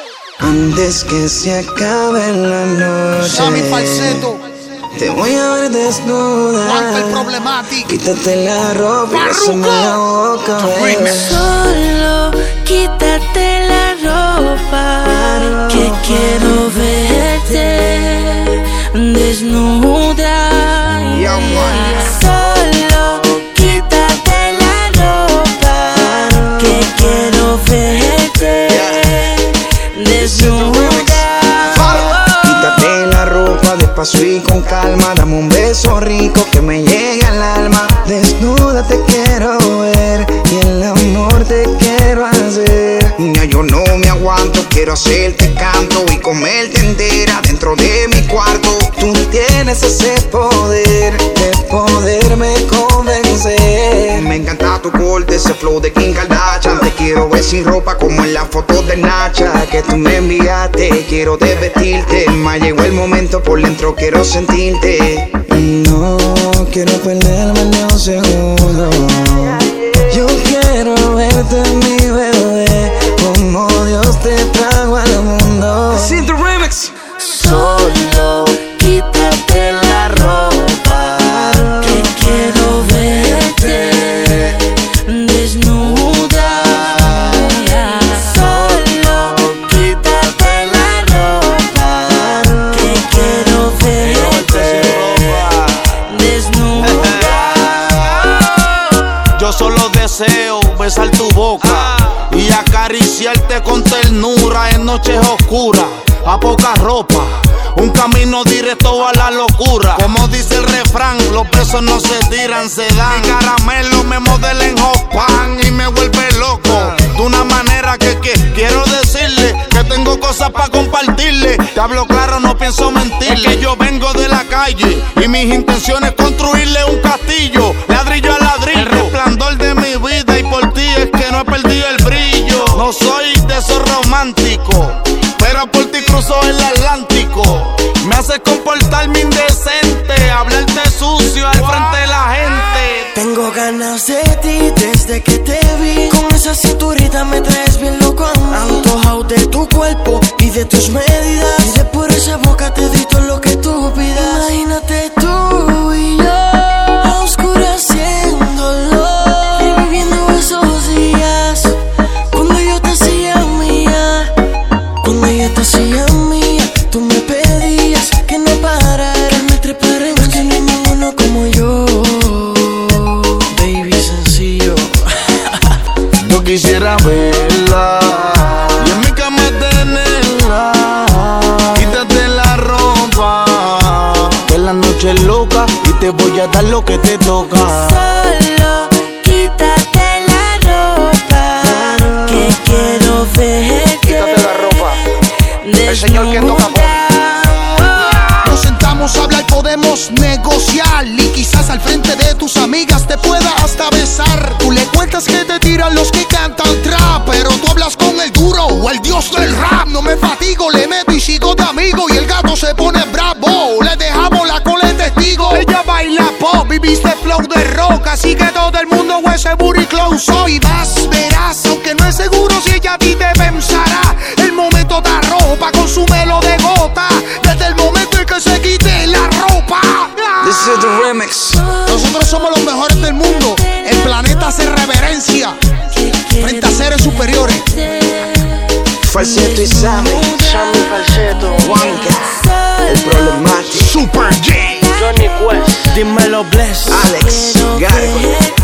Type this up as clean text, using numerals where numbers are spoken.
Antes que se acabe la noche, Sammy Falsetto, te voy a ver desnuda. Walter Problematic, Quítate la ropa y bésame la boca, baby. Solo quítate la ropa, que quiero verte desnuda. Solo quítate la ropa, que quiero verte desnuda. Quítate la ropa despacio y con calma. Dame un beso rico que me llegue al alma. Desnuda te quiero ver y el amor te quiero hacer. Niña, yo no me aguanto, quiero hacerte canto y comerte entera dentro de mi cuarto. Tú tienes ese poder de poderme convencer. Me encanta tu corte, ese flow de Kim Kardashian. Te quiero ver sin ropa como en la foto de Nacha que tú me enviaste. Quiero desvestirte, me llegó el momento, por dentro quiero sentirte. No quiero perderme ni un segundo. Yo quiero verte, mi bebé, como Dios te trajo al mundo. Sin the remix. Solo quítate la ropa, que quiero verte desnuda. Solo quítate la ropa, que quiero verte desnuda. Yo solo deseo besar tu boca y acariciarte con ternura en noches oscuras, a poca ropa, un camino directo a la locura. Como dice el refrán, los besos no se tiran, se dan. Mi caramelo me modela en hot pan y me vuelve loco de una manera que quiero decirle que tengo cosas para compartirle. Te hablo claro, no pienso mentirle. Es que yo vengo de la calle y mis intenciones construirle un castillo, ladrillo a ladrillo. El resplandor de mi vida y por ti es que no he perdido el brillo. No soy de esos románticos, pero por ti cruzo el Atlántico. Me haces comportarme indecente, hablarte sucio al frente de la gente. Tengo ganas de ti desde que te vi. Con esa cinturita me traes bien loco a mí. Antojado de tu cuerpo y de tus medidas. Y de por esa boca te di todo lo que tú pidas. Imagínate tú y yo oscureciéndolo y viviendo esos días cuando yo te hacía mía. Cuando yo te hacía mía, tú me pedías que no parara, que me trepara en que no hay ninguno como yo. Baby, sencillo. Yo quisiera verla y en mi cama tenerla. Quítate la ropa, que la noche es loca y te voy a dar lo que te toca. Solo quítate la ropa, que quiero verte. Quítate la ropa, el señor que toca nos sentamos a hablar, podemos negociar y quizás al frente de tus amigas te pueda hasta besar. Tú le cuentas que te tiran los que cantan trap, pero tú hablas con el duro o el dios del rap. No me fatigo, le meto y sigo de amigo y el gato se pone bravo. Le dejamos la cola de testigo. Ella baila pop y viste flow de rock, así que todo el mundo ese booty close hoy vas, verás, aunque no es seguro si ella a ti te pensará. El momento da ropa con su melo de gota, desde el momento en que se quite la ropa. This is the remix. Nosotros somos los mejores del mundo. El planeta hace reverencia frente a seres superiores. Falsetto y Sammy. Sammy Falsetto, Juanca, el Problematic. Super J, Johnny Quest, dímelo Bless, Alex Gargo.